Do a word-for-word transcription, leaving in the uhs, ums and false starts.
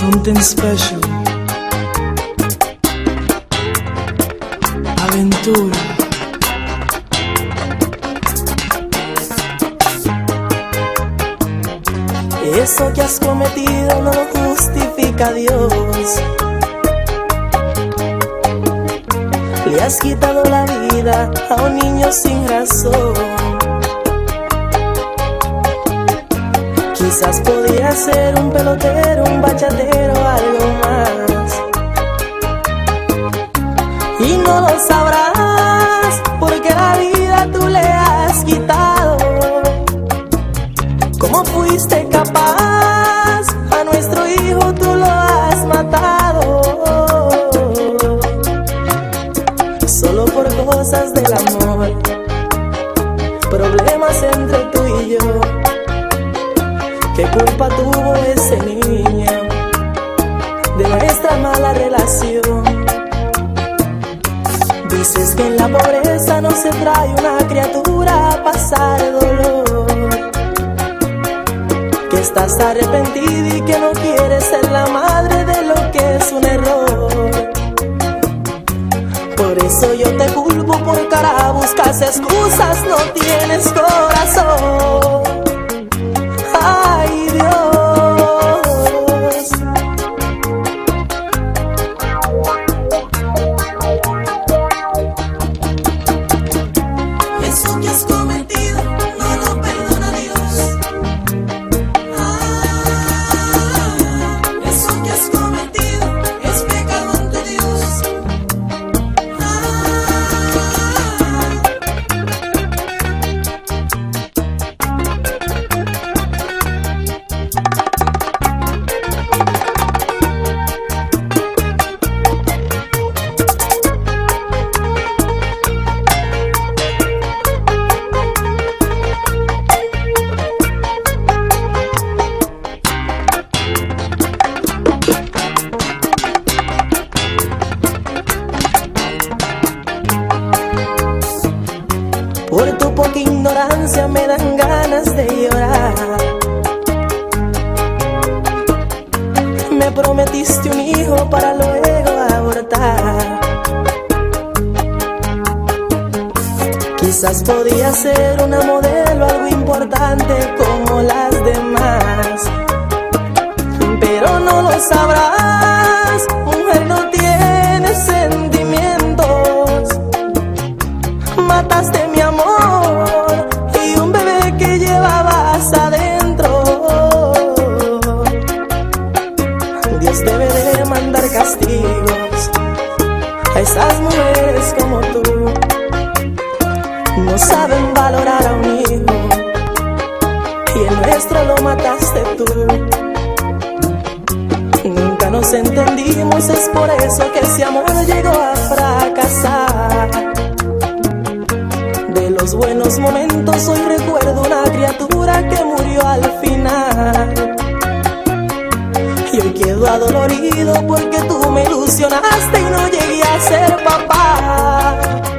Something special. Aventura. Eso que has cometido no justifica a Dios. Le has quitado la vida a un niño sin razón. Quizás podía ser un pelotero, un bachatero, algo más. Y no lo sabrás porque la vida tú le has quitado. ¿Cómo fuiste capaz? A nuestro hijo tú lo has matado. Solo por cosas del amor, problemas entre tú y yo. ¿Qué culpa tuvo ese niño de nuestra mala relación? Dices que en la pobreza no se trae una criatura a pasar dolor, que estás arrepentida y que no quieres ser la madre de lo que es un error. Por eso yo te culpo, por cara buscas excusas, no tienes corazón. Ay, Dios. Eso que has cometido no lo perdona Dios. Ah, eso que has cometido es pecado ante Dios. Por tu poca ignorancia me dan ganas de llorar. Me prometiste un hijo para luego abortar. Quizás podía ser una modelo, algo importante como las demás, pero no lo sabrás, mujer, no tienes sentimientos. Mataste mi amor y un bebé que llevabas adentro. Dios debe de mandar castigos a esas mujeres como tú. No saben valorar a un hijo y el nuestro lo mataste tú. Nunca nos entendimos, es por eso que ese amor llegó a fracasar. De los buenos momentos hoy recuerdo una criatura que murió al final. Y hoy quedo adolorido porque tú me ilusionaste y no llegué a ser papá.